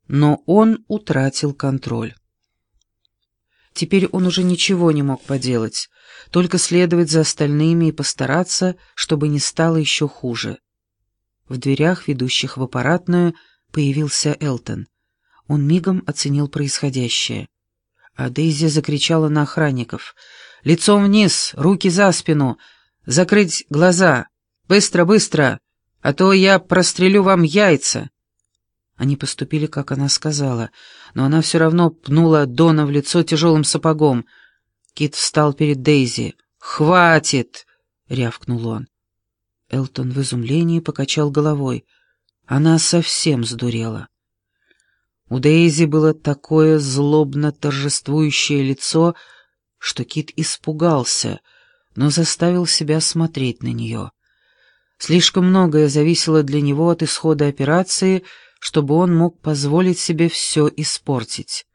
но он утратил контроль. Теперь он уже ничего не мог поделать, только следовать за остальными и постараться, чтобы не стало еще хуже. В дверях, ведущих в аппаратную, появился Элтон. Он мигом оценил происходящее. А Дейзи закричала на охранников: «Лицом вниз, руки за спину, закрыть глаза! Быстро, быстро, а то я прострелю вам яйца!» Они поступили, как она сказала, но она все равно пнула Дона в лицо тяжелым сапогом. Кит встал перед Дейзи. «Хватит!» — рявкнул он. Элтон в изумлении покачал головой. Она совсем сдурела. У Дейзи было такое злобно торжествующее лицо, что Кит испугался, но заставил себя смотреть на нее. Слишком многое зависело для него от исхода операции, чтобы он мог позволить себе все испортить.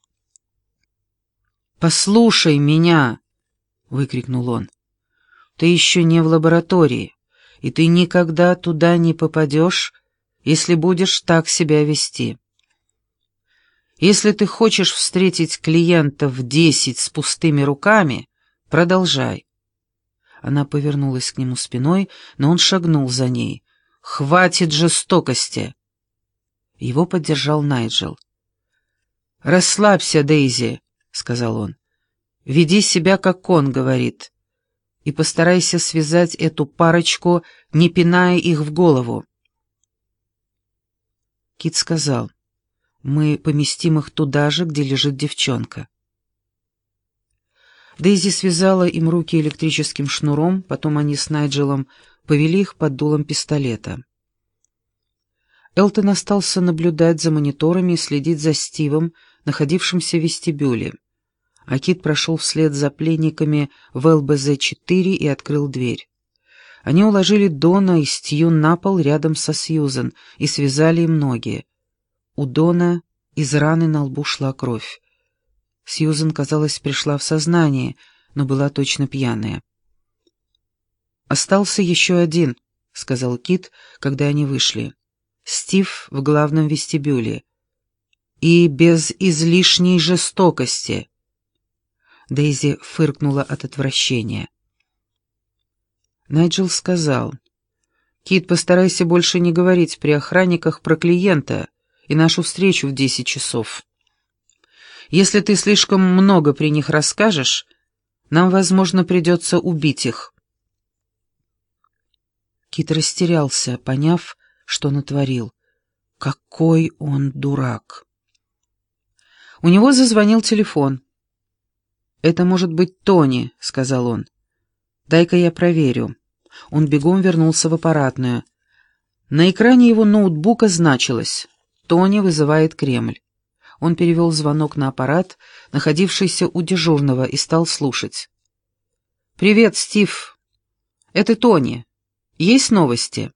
«Послушай меня!» — выкрикнул он. «Ты еще не в лаборатории, и ты никогда туда не попадешь, если будешь так себя вести. Если ты хочешь встретить клиентов 10 с пустыми руками, продолжай». Она повернулась к нему спиной, но он шагнул за ней. «Хватит жестокости!» Его поддержал Найджел. «Расслабься, Дейзи», — сказал он. «Веди себя, как он говорит, и постарайся связать эту парочку, не пиная их в голову». Кит сказал: «Мы поместим их туда же, где лежит девчонка». Дейзи связала им руки электрическим шнуром, потом они с Найджелом повели их под дулом пистолета. Элтон остался наблюдать за мониторами и следить за Стивом, находившимся в вестибюле, а Кит прошел вслед за пленниками в ЛБЗ-4 и открыл дверь. Они уложили Дона и Стью на пол рядом со Сьюзен и связали им ноги. У Дона из раны на лбу шла кровь. Сьюзен, казалось, пришла в сознание, но была точно пьяная. «Остался еще один», — сказал Кит, когда они вышли. «Стив в главном вестибюле. И без излишней жестокости». Дейзи фыркнула от отвращения. Найджел сказал: «Кит, постарайся больше не говорить при охранниках про клиента и нашу встречу в 10 часов. Если ты слишком много при них расскажешь, нам, возможно, придется убить их». Кит растерялся, поняв, что натворил. Какой он дурак! У него зазвонил телефон. «Это может быть Тони», — сказал он. «Дай-ка я проверю». Он бегом вернулся в аппаратную. На экране его ноутбука значилось: «Тони вызывает Кремль». Он перевел звонок на аппарат, находившийся у дежурного, и стал слушать. «Привет, Стив. Это Тони. Есть новости?»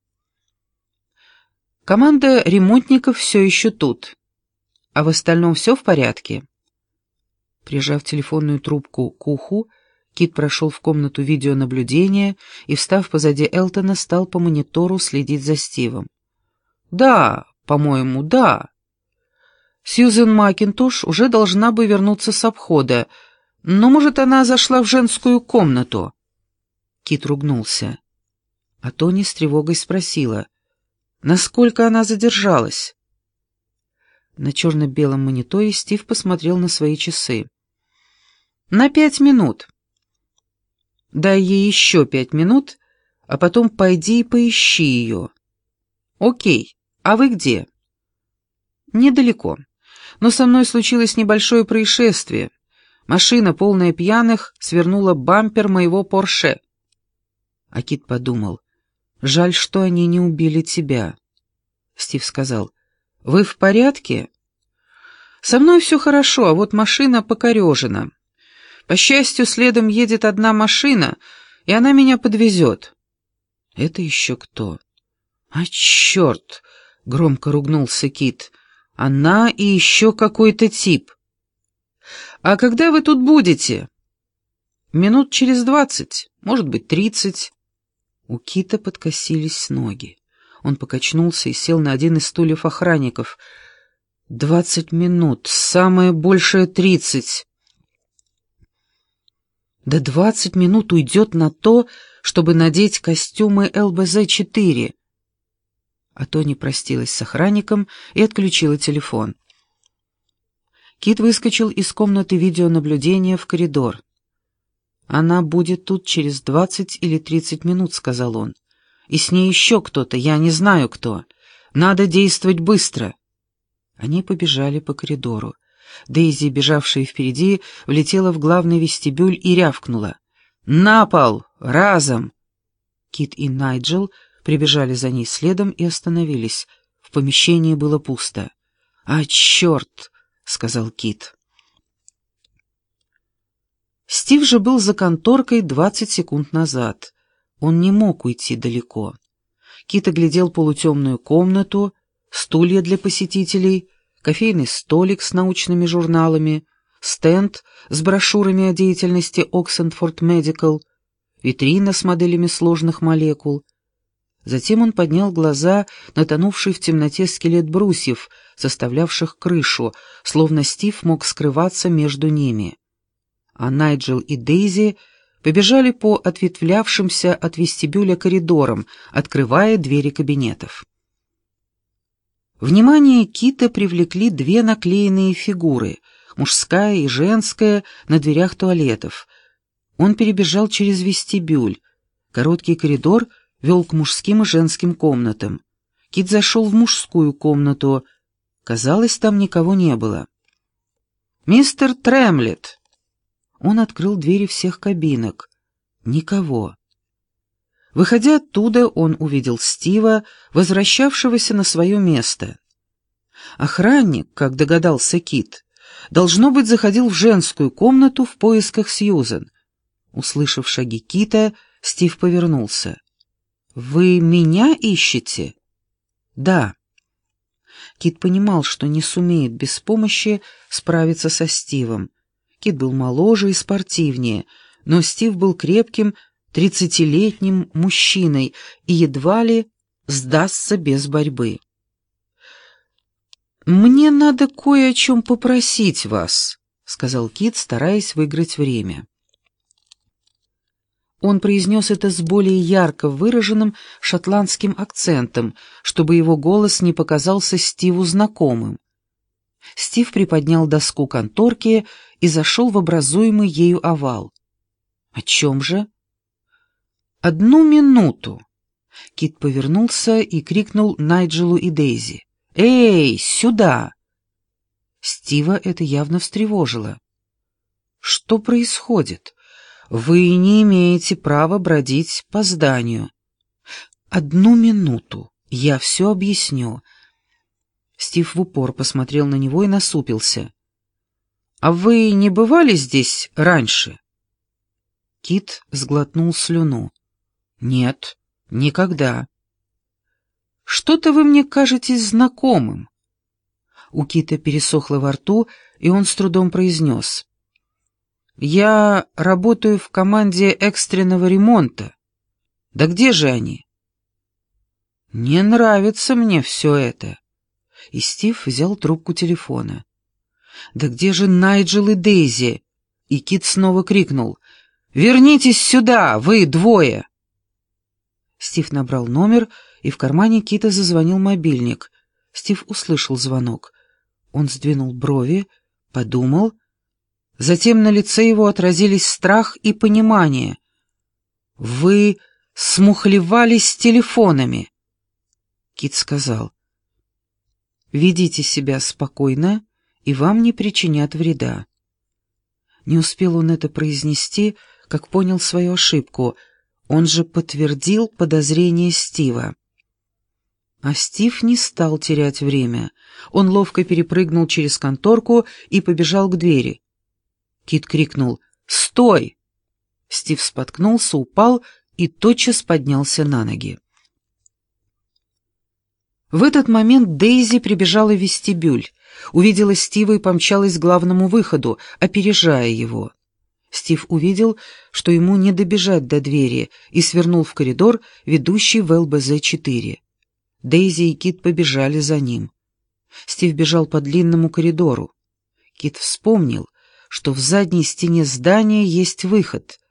«Команда ремонтников все еще тут. А в остальном все в порядке?» Прижав телефонную трубку к уху, Кит прошел в комнату видеонаблюдения и, встав позади Элтона, стал по монитору следить за Стивом. «Да, по-моему, да. Сьюзен Макинтош уже должна бы вернуться с обхода, но, может, она зашла в женскую комнату?» Кит ругнулся. А Тони с тревогой спросила: «Насколько она задержалась?» На черно-белом мониторе Стив посмотрел на свои часы. «На 5 минут. Дай ей еще 5 минут, а потом пойди и поищи ее». «Окей. А вы где?» «Недалеко. Но со мной случилось небольшое происшествие. Машина, полная пьяных, свернула бампер моего Порше». А Кит подумал: «Жаль, что они не убили тебя». Стив сказал: «Вы в порядке?» «Со мной все хорошо, а вот машина покорежена. По счастью, следом едет одна машина, и она меня подвезет». «Это еще кто?» «А черт!» — громко ругнулся Кит. «Она и еще какой-то тип». «А когда вы тут будете?» «Минут через 20, может быть, 30». У Кита подкосились ноги. Он покачнулся и сел на один из стульев охранников. 20 минут, самое большее 30. Да 20 минут уйдет на то, чтобы надеть костюмы ЛБЗ-4. А Тони простилась с охранником и отключила телефон. Кит выскочил из комнаты видеонаблюдения в коридор. «Она будет тут через 20 или 30 минут», — сказал он. «И с ней еще кто-то, я не знаю кто. Надо действовать быстро». Они побежали по коридору. Дейзи, бежавшая впереди, влетела в главный вестибюль и рявкнула. «На пол! Разом!» Кит и Найджел прибежали за ней следом и остановились. В помещении было пусто. «А, черт!» — сказал Кит. Стив же был за конторкой 20 секунд назад. Он не мог уйти далеко. Кит оглядел полутемную комнату, стулья для посетителей, кофейный столик с научными журналами, стенд с брошюрами о деятельности Oxford Medical, витрина с моделями сложных молекул. Затем он поднял глаза на тонувший в темноте скелет брусьев, составлявших крышу, словно Стив мог скрываться между ними. А Найджел и Дейзи побежали по ответвлявшимся от вестибюля коридорам, открывая двери кабинетов. Внимание Кита привлекли две наклеенные фигуры, мужская и женская, на дверях туалетов. Он перебежал через вестибюль. Короткий коридор вел к мужским и женским комнатам. Кит зашел в мужскую комнату. Казалось, там никого не было. «Мистер Тремлет!» Он открыл двери всех кабинок. Никого. Выходя оттуда, он увидел Стива, возвращавшегося на свое место. Охранник, как догадался Кит, должно быть, заходил в женскую комнату в поисках Сьюзен. Услышав шаги Кита, Стив повернулся. «Вы меня ищете?» «Да». Кит понимал, что не сумеет без помощи справиться со Стивом. Кит был моложе и спортивнее, но Стив был крепким, 30-летним мужчиной и едва ли сдастся без борьбы. «Мне надо кое о чем попросить вас», — сказал Кит, стараясь выиграть время. Он произнес это с более ярко выраженным шотландским акцентом, чтобы его голос не показался Стиву знакомым. Стив приподнял доску конторки и зашел в образуемый ею овал. «О чем же?» «Одну минуту!» Кит повернулся и крикнул Найджелу и Дейзи. «Эй, сюда!» Стива это явно встревожило. «Что происходит? Вы не имеете права бродить по зданию». «Одну минуту, я все объясню». Стив в упор посмотрел на него и насупился. «А вы не бывали здесь раньше?» Кит сглотнул слюну. «Нет, никогда». «Что-то вы мне кажетесь знакомым». У Кита пересохло во рту, и он с трудом произнес. «Я работаю в команде экстренного ремонта. Да где же они?» «Не нравится мне все это». И Стив взял трубку телефона. «Да где же Найджел и Дейзи?» И Кит снова крикнул. «Вернитесь сюда, вы двое!» Стив набрал номер, и в кармане Кита зазвонил мобильник. Стив услышал звонок. Он сдвинул брови, подумал. Затем на лице его отразились страх и понимание. «Вы смухлевались с телефонами!» Кит сказал. «Ведите себя спокойно, и вам не причинят вреда». Не успел он это произнести, как понял свою ошибку. Он же подтвердил подозрение Стива. А Стив не стал терять время. Он ловко перепрыгнул через конторку и побежал к двери. Кит крикнул «Стой!». Стив споткнулся, упал и тотчас поднялся на ноги. В этот момент Дейзи прибежала в вестибюль, увидела Стива и помчалась к главному выходу, опережая его. Стив увидел, что ему не добежать до двери, и свернул в коридор, ведущий в ЛБЗ-4. Дейзи и Кит побежали за ним. Стив бежал по длинному коридору. Кит вспомнил, что в задней стене здания есть выход,